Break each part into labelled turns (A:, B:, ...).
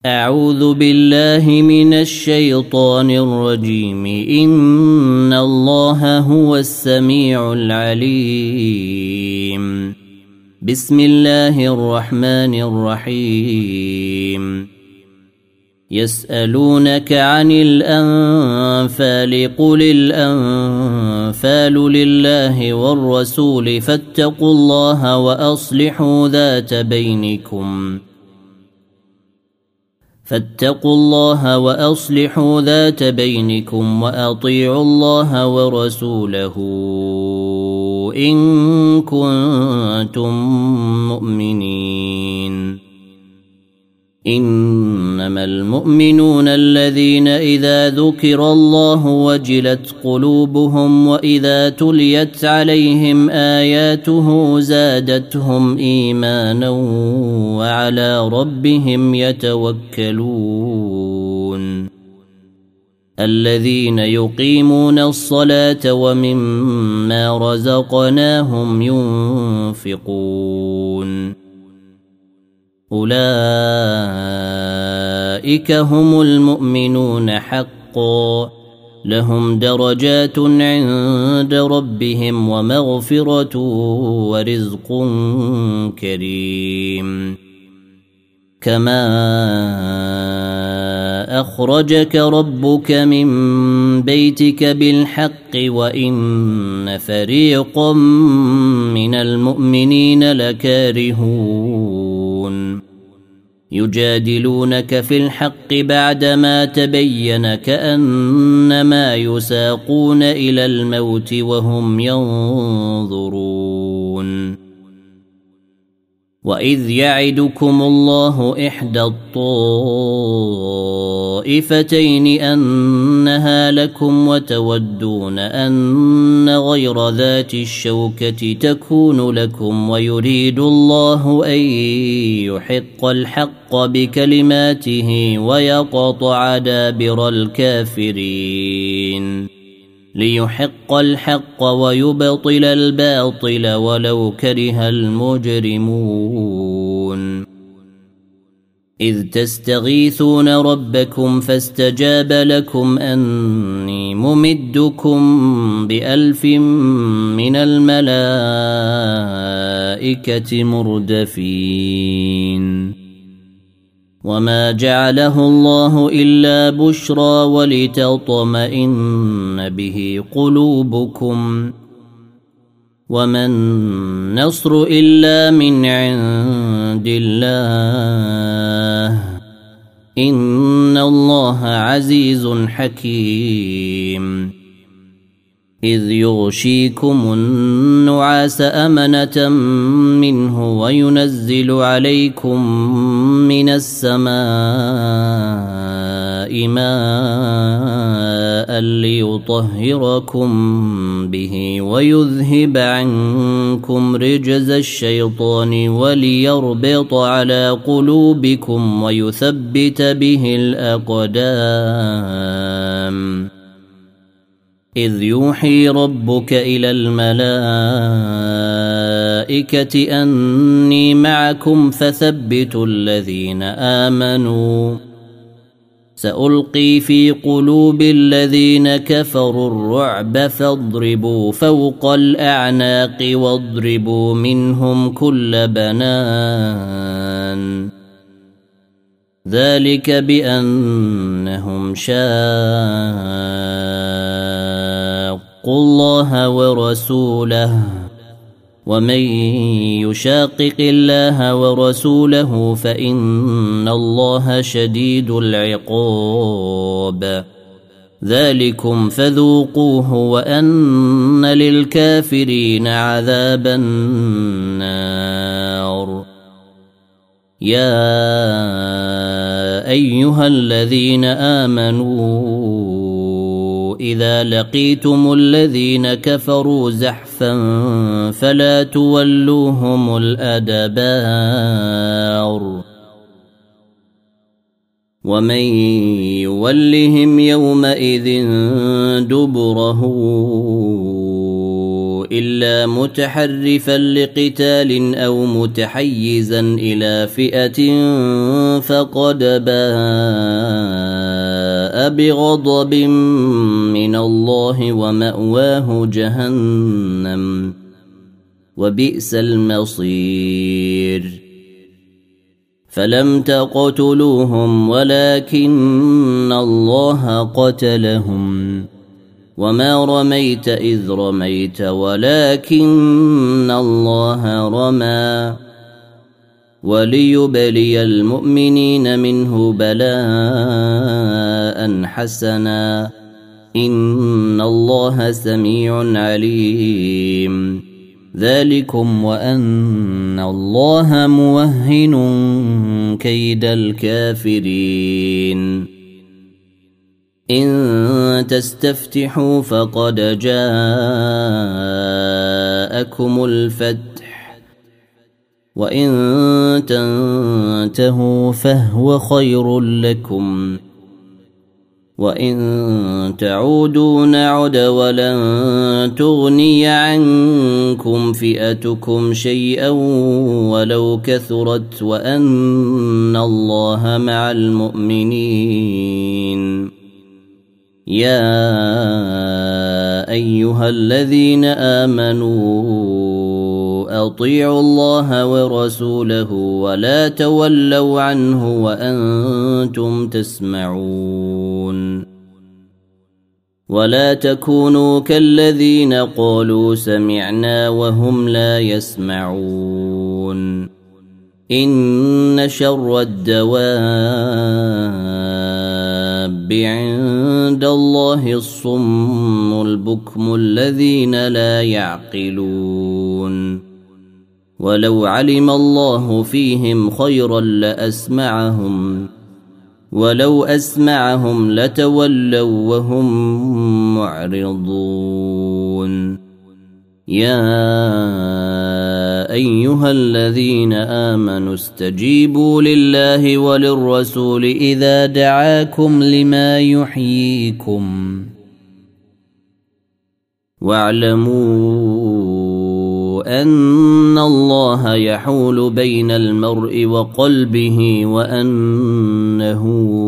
A: أعوذ بالله من الشيطان الرجيم. إن الله هو السميع العليم. بسم الله الرحمن الرحيم. يسألونك عن الأنفال قل الأنفال لله والرسول فاتقوا الله وأصلحوا ذات بينكم وأطيعوا الله ورسوله إن كنتم مؤمنين. إنما المؤمنون الذين إذا ذكر الله وجلت قلوبهم وإذا تليت عليهم آياته زادتهم إيمانا وعلى ربهم يتوكلون. الذين يقيمون الصلاة ومما رزقناهم ينفقون. أولئك هم المؤمنون حقا لهم درجات عند ربهم ومغفرة ورزق كريم. كما أخرجك ربك من بيتك بالحق وإن فريقا من المؤمنين لكارهون. يجادلونك في الحق بعدما تبين كأنما يساقون إلى الموت وهم ينظرون. وإذ يعدكم الله إحدى الطائفتين أنها لكم وتودون أن غير ذات الشوكة تكون لكم ويريد الله أن يحق الحق بكلماته ويقطع دابر الكافرين ليحق الحق ويبطل الباطل ولو كره المجرمون. إذ تستغيثون ربكم فاستجاب لكم أني ممدكم ب1000 من الملائكة مردفين. وما جعله الله إلا بشرى ولتطمئن به قلوبكم وما النصر إلا من عند الله إن الله عزيز حكيم. إذ يغشيكم النعاس أمنة منه وينزل عليكم من السماء ماء ليطهركم به ويذهب عنكم رجز الشيطان وليربط على قلوبكم ويثبت به الأقدام. إذ يوحي ربك إلى الملائكة أني معكم فثبتوا الذين آمنوا سألقي في قلوب الذين كفروا الرعب فاضربوا فوق الأعناق واضربوا منهم كل بنان. ذلك بأنهم شاقوا الله ورسوله ومن يشاقق الله ورسوله فإن الله شديد العقاب. ذلكم فذوقوه وأن للكافرين عذاب النار. يا أيها الذين آمنوا إذا لقيتم الذين كفروا زحفا فلا تولوهم الأدبار. ومن يولهم يومئذ دبره إلا متحرفا لقتال أو متحيزا إلى فئة فقد باء بغضب من الله ومأواه جهنم وبئس المصير فلم تقتلوهم ولكن الله قتلهم وما رميت إذ رميت ولكن الله رمى وليبلي المؤمنين منه بلاء حسنا إن الله سميع عليم ذلكم وأن الله موهن كيد الكافرين إن تستفتحوا فقد جاءكم الفتح وإن تنتهوا فهو خير لكم وإن تعودوا نعد ولن تغني عنكم فئتكم شيئا ولو كثرت وأن الله مع المؤمنين يا أيها الذين آمنوا أطيعوا الله ورسوله ولا تولوا عنه وأنتم تسمعون ولا تكونوا كالذين قالوا سمعنا وهم لا يسمعون إن شر الدواب عند الله الصم البكم الذين لا يعقلون ولو علم الله فيهم خيرا لأسمعهم ولو أسمعهم لتولوا وهم معرضون يا أيها الذين آمنوا استجيبوا لله وللرسول إذا دعاكم لما يحييكم واعلموا أن الله يحول بين المرء وقلبه وأنه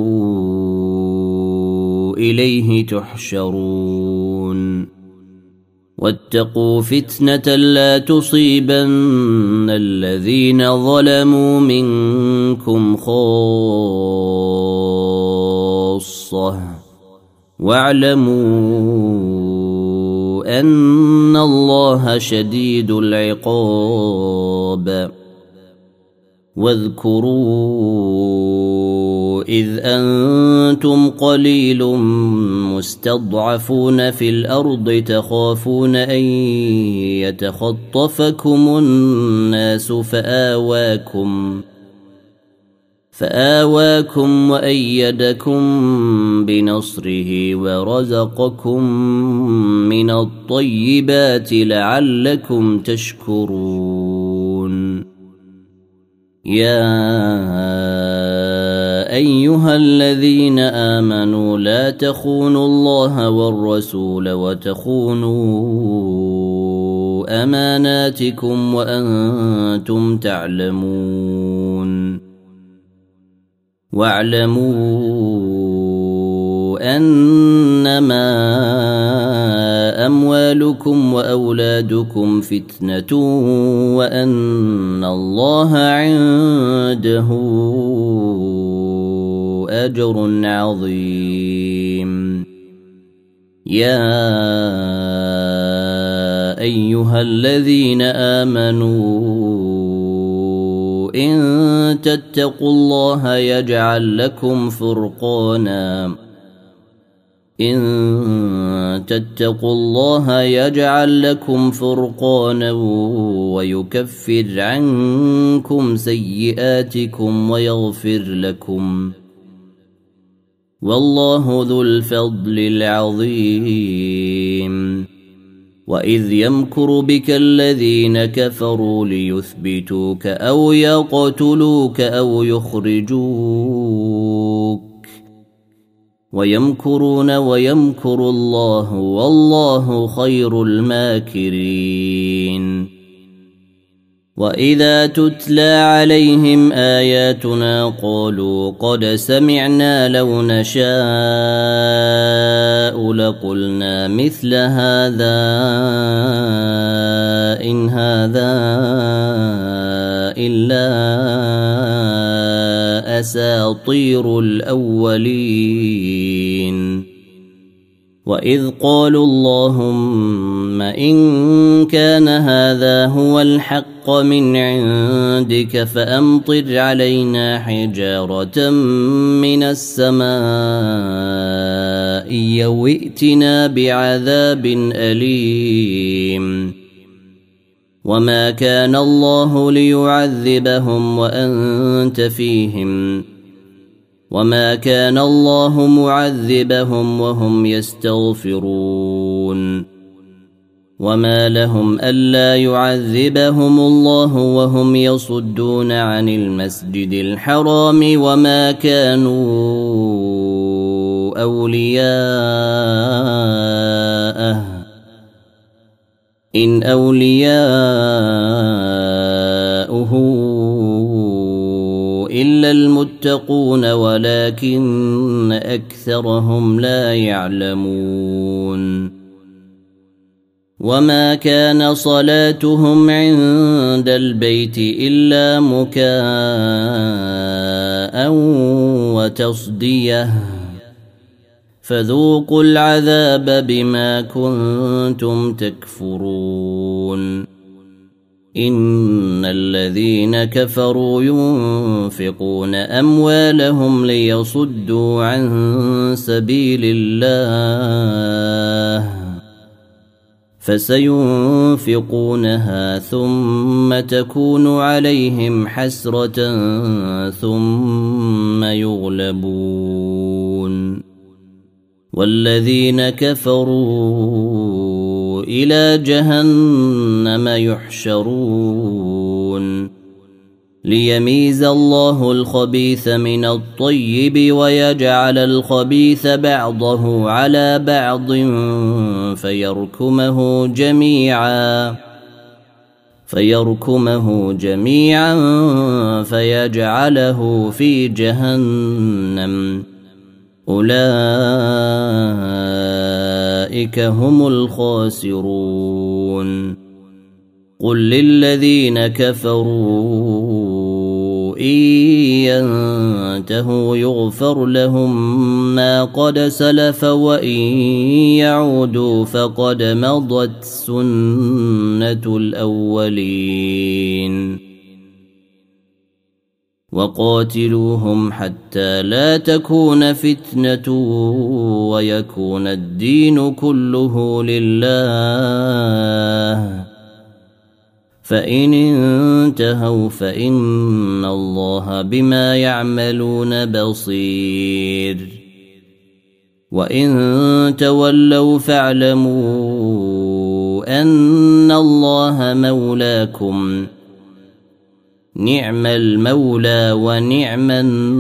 A: إليه تحشرون واتقوا فتنة لا تصيبن الذين ظلموا منكم خاصة واعلموا أن الله شديد العقاب واذكروا إذ أنتم قليل مستضعفون في الأرض تخافون أن يتخطفكم الناس فآواكم وأيدكم بنصره ورزقكم من الطيبات لعلكم تشكرون يا أيها الذين آمنوا لا تخونوا الله والرسول وتخونوا أماناتكم وأنتم تعلمون واعلموا أنما أموالكم وأولادكم فتنة وأن الله عنده أجر عظيم يا أيها الذين آمنوا إن تتقوا الله يجعل لكم فرقانا ويكفر عنكم سيئاتكم ويغفر لكم والله ذو الفضل العظيم وإذ يمكر بك الذين كفروا ليثبتوك أو يقتلوك أو يخرجوك ويمكرون ويمكر الله والله خير الماكرين. وإذا تتلى عليهم آياتنا قالوا قد سمعنا لو نشاء لقلنا مثل هذا إن هذا إلا أساطير الأولين. وإذ قالوا اللهم إن كان هذا هو الحق من عندك فأمطر علينا حجارة من السماء أو ائتنا بعذاب أليم. وما كان الله ليعذبهم وأنت فيهم وما كان الله معذبهم وهم يستغفرون. وما لهم ألا يعذبهم الله وهم يصدون عن المسجد الحرام وما كانوا أولياءه إن أولياؤه إلا المتقون ولكن أكثرهم لا يعلمون. وما كان صلاتهم عند البيت إلا مكاء وتصدية فذوقوا العذاب بما كنتم تكفرون. إن الذين كفروا ينفقون أموالهم ليصدوا عن سبيل الله فسينفقونها ثم تكون عليهم حسرة ثم يغلبون والذين كفروا إلى جهنم يحشرون ليميز الله الخبيث من الطيب ويجعل الخبيث بعضه على بعض فيركمه جميعا فيجعله في جهنم أولئك هم الخاسرون. قل للذين كفروا إن ينتهوا يغفر لهم ما قد سلف وإن يعودوا فقد مضت سنة الأولين. وقاتلوهم حتى لا تكون فتنة ويكون الدين كله لله فإن انتهوا فإن الله بما يعملون بصير. وإن تولوا فاعلموا أن الله مولاكم نعم المولى ونعم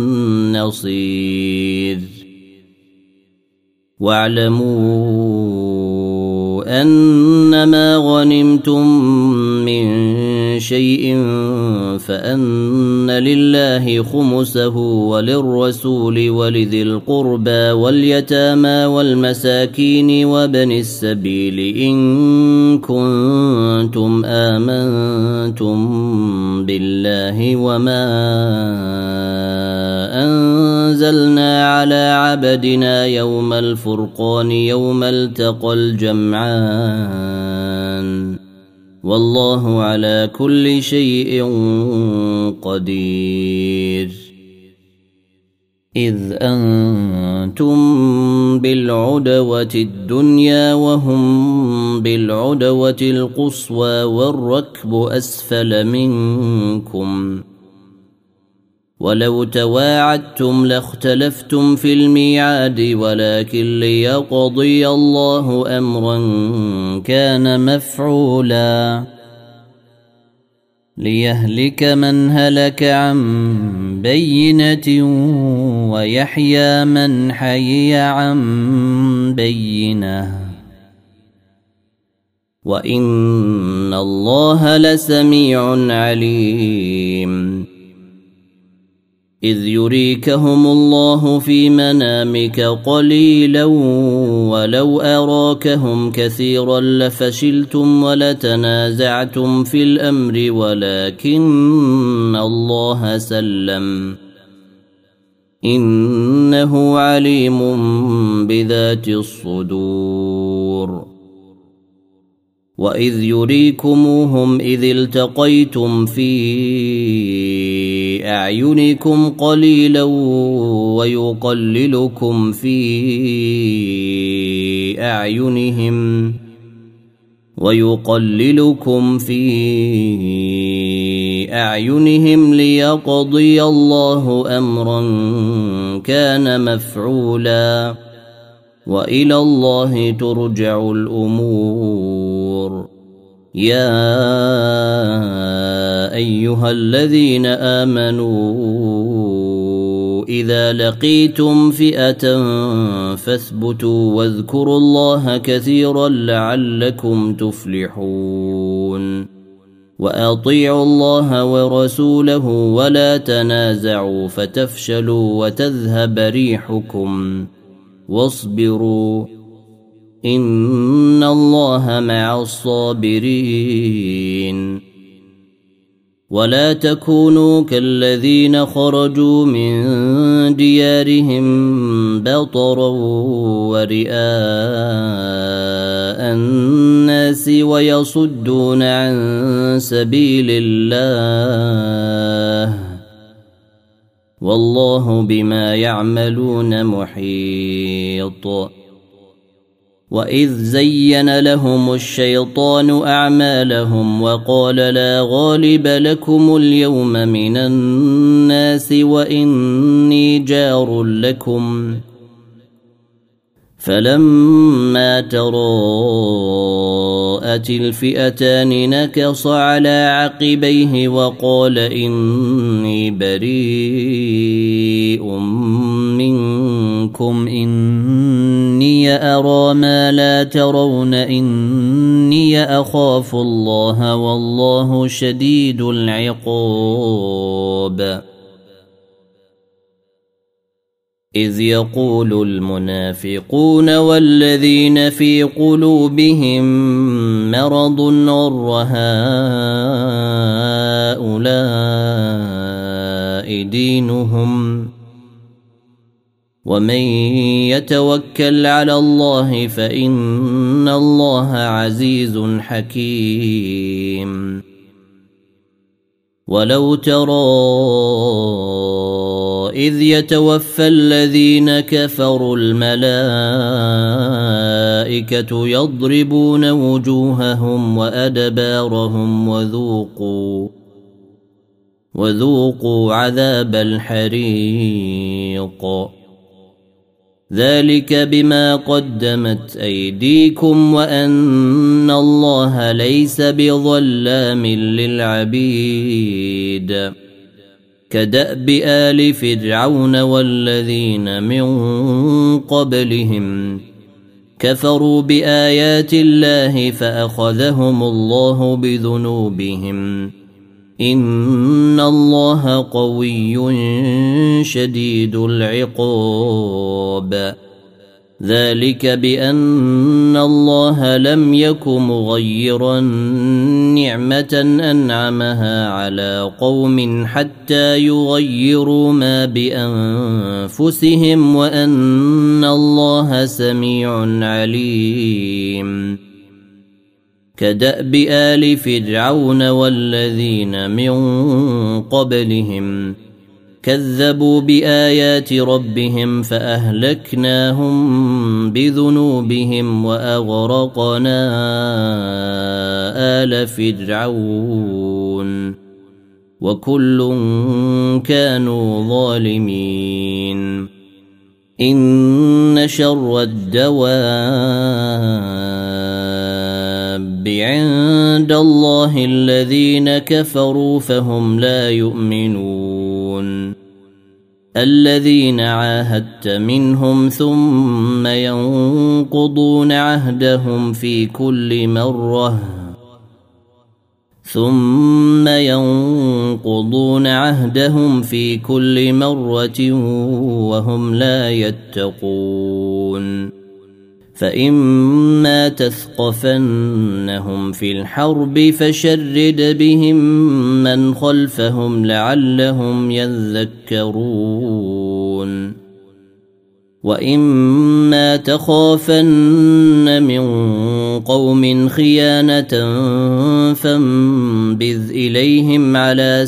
A: النصير. واعلموا أنما غنمتم من شيء فأن لله خمسه وللرسول ولذي القربى واليتامى والمساكين وابن السبيل إن كنتم آمنتم بالله وما أنزلنا على عبدنا يوم الفرقان يوم التقى الجمعان والله على كل شيء قدير. إذ أنتم بالعدوة الدنيا وهم بالعدوة القصوى والركب أسفل منكم ولو تواعدتم لاختلفتم في الميعاد ولكن ليقضي الله أمرا كان مفعولا ليهلك من هلك عن بينة ويحيى من حي عن بينة وإن الله لسميع عليم إذ يريكهم الله في منامك قليلا ولو أراكهم كثيرا لفشلتم ولتنازعتم في الأمر ولكن الله سلم إنه عليم بذات الصدور وإذ يريكموهم إذ التقيتم في أعينكم قليلا ويقللكم في أعينهم ليقضي الله أمرا كان مفعولا وإلى الله ترجع الأمور يا أيها الذين آمنوا إذا لقيتم فئة فاثبتوا واذكروا الله كثيرا لعلكم تفلحون وأطيعوا الله ورسوله ولا تنازعوا فتفشلوا وتذهب ريحكم واصبروا إن الله مع الصابرين ولا تكونوا كالذين خرجوا من ديارهم بطرا ورئاء الناس ويصدون عن سبيل الله والله بما يعملون محيط وإذ زين لهم الشيطان أعمالهم وقال لا غالب لكم اليوم من الناس وإني جار لكم فلما تراءت الفئتان نكص على عقبيه وقال إني بريء منكم إني أرى ما لا ترون إني أخاف الله والله شديد العقاب إذ يقول المنافقون والذين في قلوبهم مرض غر هؤلاء دينهم ومن يتوكل على الله فإن الله عزيز حكيم ولو ترى إذ يتوفى الذين كفروا الملائكة يضربون وجوههم وأدبارهم وذوقوا عذاب الحريق ذلك بما قدمت أيديكم وأن الله ليس بظلام للعبيد كدأب آل فرعون والذين من قبلهم كفروا بآيات الله فأخذهم الله بذنوبهم إن الله قوي شديد العقاب ذلك بأن الله لم يك مغيرا نعمة أنعمها على قوم حتى يغيروا ما بأنفسهم وأن الله سميع عليم كدأب آل فرعون والذين من قبلهم كذبوا بآيات ربهم فأهلكناهم بذنوبهم وأغرقنا آل فرعون وكل كانوا ظالمين إن شر الدواب عند الله الذين كفروا فهم لا يؤمنون الذين عاهدت منهم ثم ينقضون عهدهم في كل مرة وهم لا يتقون فإما تثقفنهم في الحرب فشرد بهم من خلفهم لعلهم يذكرون وإما تخافن من قوم خيانة فانبذ إليهم على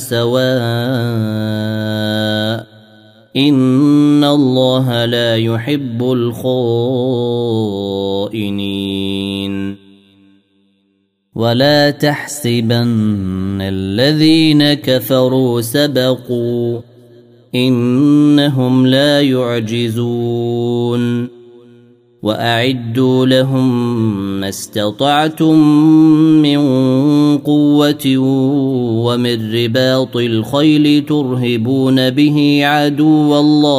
A: سواء إن الله لا يحب الخائنين ولا تحسبن الذين كفروا سبقوا إنهم لا يعجزون وأعدوا لهم ما استطعتم من قوة ومن رباط الخيل ترهبون به عدو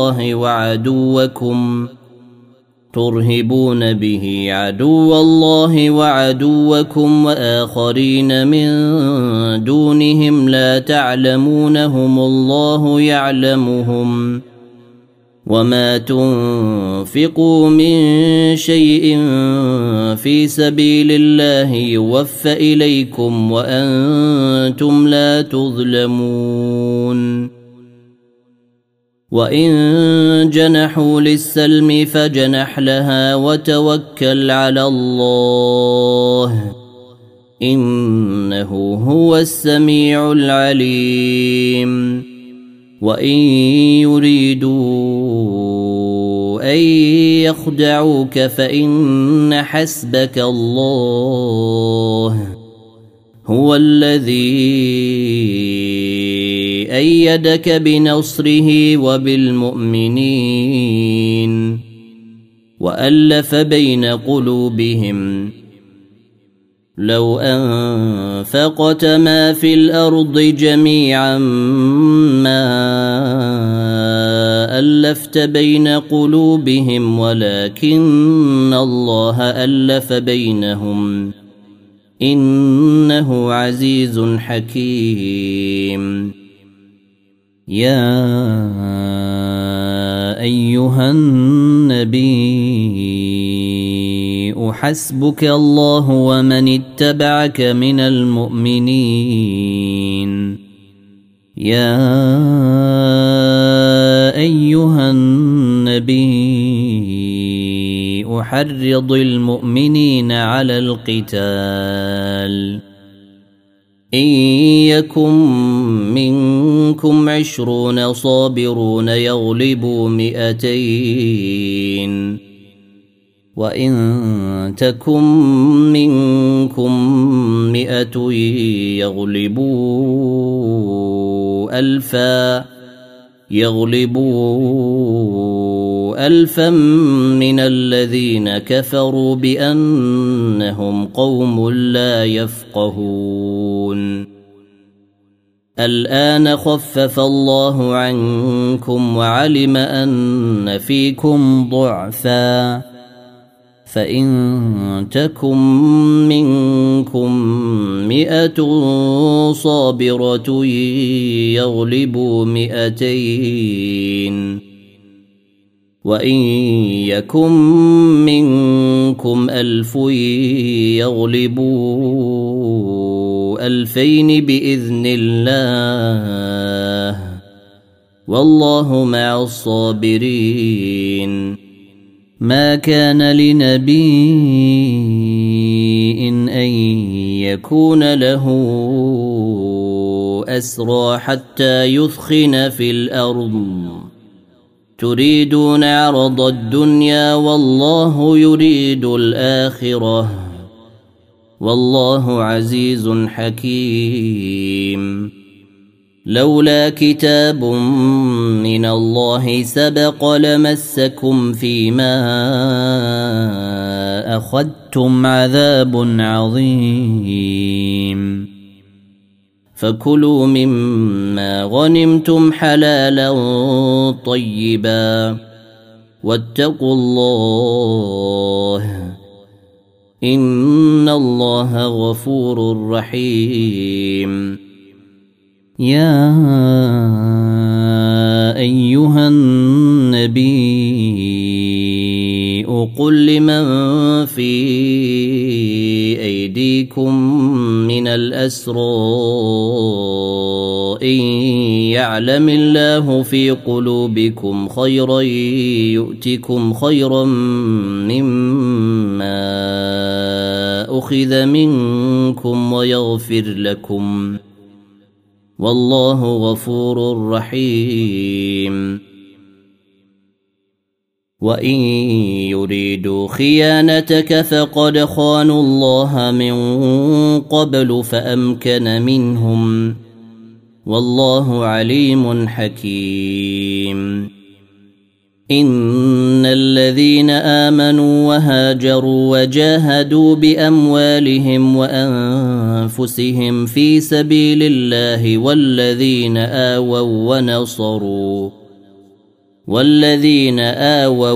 A: الله وعدوكم وآخرين من دونهم لا تعلمونهم الله يعلمهم وما تنفقوا من شيء في سبيل الله يوفى إليكم وأنتم لا تظلمون وإن جنحوا للسلم فجنح لها وتوكل على الله إنه هو السميع العليم وإن يريدوا أن يخدعوك فإن حسبك الله هو الذي أيدك بنصره وبالمؤمنين وألف بين قلوبهم لو أنفقت ما في الأرض جميعا ما ألفت بين قلوبهم ولكن الله ألف بينهم إنه عزيز حكيم يا أيها النبي حسبك الله ومن اتبعك من المؤمنين يا أيها النبي حرض المؤمنين على القتال إن يكن منكم 20 صابرون يغلبوا 200 وإن تكن منكم 100 يغلبوا 1000 من الذين كفروا بأنهم قوم لا يفقهون الآن خفف الله عنكم وعلم أن فيكم ضعفا فإن تكن منكم 100 صابرة يغلبوا 200 وإن يكن منكم 1000 يغلبوا 2000 بإذن الله والله مع الصابرين ما كان لنبي أن يكون له أسرى حتى يثخن في الأرض تريدون عرض الدنيا والله يريد الآخرة والله عزيز حكيم لولا كتاب من الله سبق لمسكم فيما أخذتم عذاب عظيم فكلوا مما غنمتم حلالا طيبا واتقوا الله إن الله غفور رحيم يا أيها النبي قل لمن في أيديكم من الأسرى إن يعلم الله في قلوبكم خيرا يؤتكم خيرا مما أخذ منكم ويغفر لكم والله غفور رحيم وإن يريدوا خيانتك فقد خانوا الله من قبل فأمكن منهم والله عليم حكيم إن الذين آمنوا وهاجروا وجاهدوا بأموالهم وأنفسهم في سبيل الله والذين آووا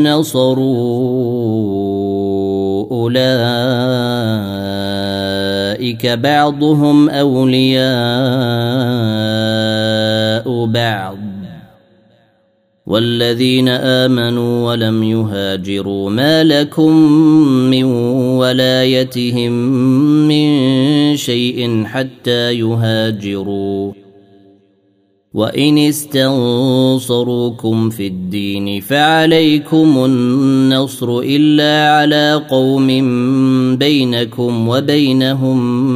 A: ونصروا أولئك بعضهم أولياء بعض والذين آمنوا ولم يهاجروا ما لكم من ولايتهم من شيء حتى يهاجروا وإن استنصروكم في الدين فعليكم النصر إلا على قوم بينكم وبينهم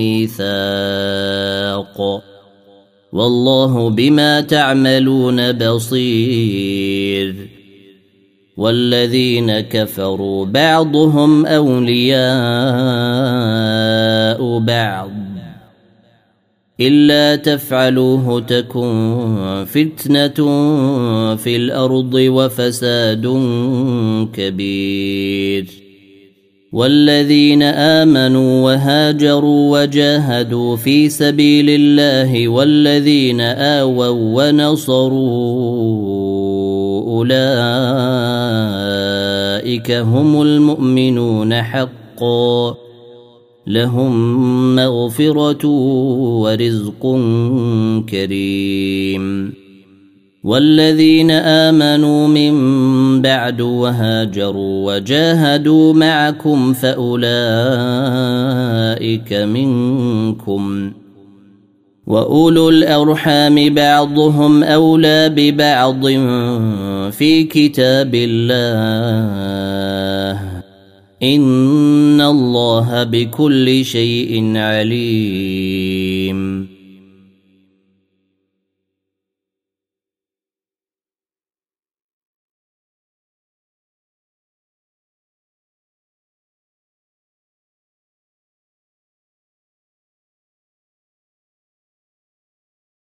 A: ميثاق والله بما تعملون بصير والذين كفروا بعضهم أولياء بعض إلا تفعلوه تكن فتنة في الأرض وفساد كبير والذين آمنوا وهاجروا وجاهدوا في سبيل الله والذين آووا ونصروا أولئك هم المؤمنون حقا لهم مغفرة ورزق كريم والذين آمنوا من بعد وهاجروا وجاهدوا معكم فأولئك منكم وأولو الأرحام بعضهم أولى ببعض في كتاب الله إن الله بكل شيء عليم